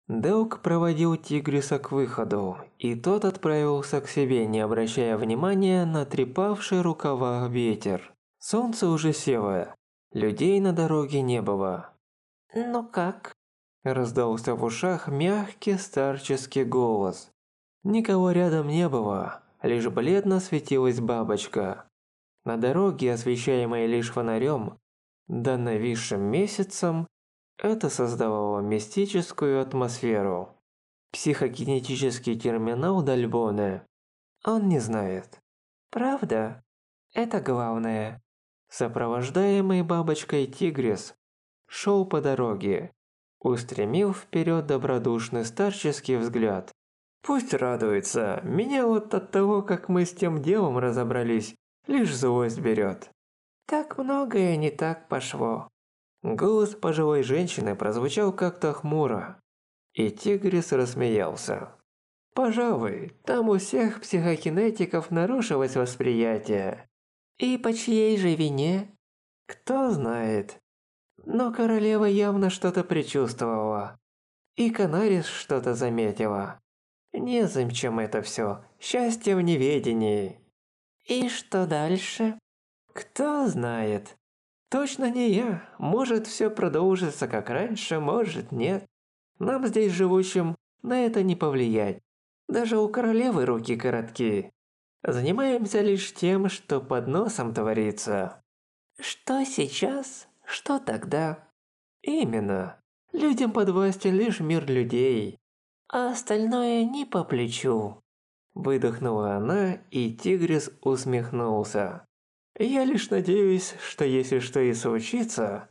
Делк проводил Тигриса к выходу, и тот отправился к себе, не обращая внимания на трепавший рукава ветер. Солнце уже село, людей на дороге не было. «Ну как?» – раздался в ушах мягкий старческий голос. Никого рядом не было, лишь бледно светилась бабочка. На дороге, освещаемой лишь фонарем, да нависшим месяцем, это создавало мистическую атмосферу. Психокинетический терминал Дальбоне. Он не знает. «Правда? Это главное». Сопровождаемый бабочкой Тигрис шел по дороге, устремил вперед добродушный старческий взгляд. Пусть радуется, меня вот от того, как мы с тем делом разобрались, лишь злость берет. Так многое не так пошло. Голос пожилой женщины прозвучал как-то хмуро, и Тигрис рассмеялся. Пожалуй, там у всех психокинетиков нарушилось восприятие. И по чьей же вине? Кто знает. Но королева явно что-то предчувствовала. И Канарис что-то заметила. Незачем это все. Счастье в неведении. И что дальше? Кто знает. Точно не я. Может, все продолжится как раньше, может, нет. Нам здесь живущим на это не повлиять. Даже у королевы руки короткие. Занимаемся лишь тем, что под носом творится. Что сейчас? Что тогда? Именно. Людям подвластен лишь мир людей. А остальное не по плечу. Выдохнула она, и Тигрис усмехнулся. Я лишь надеюсь, что если что и случится,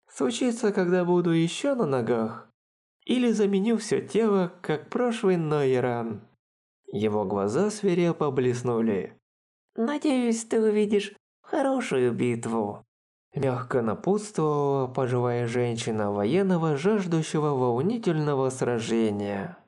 когда буду еще на ногах, или заменю все тело, как прошлый Нойран. Его глаза свирепо блеснули. Надеюсь, ты увидишь хорошую битву. Мягко напутствовала пожилая женщина военного, жаждущего волнительного сражения.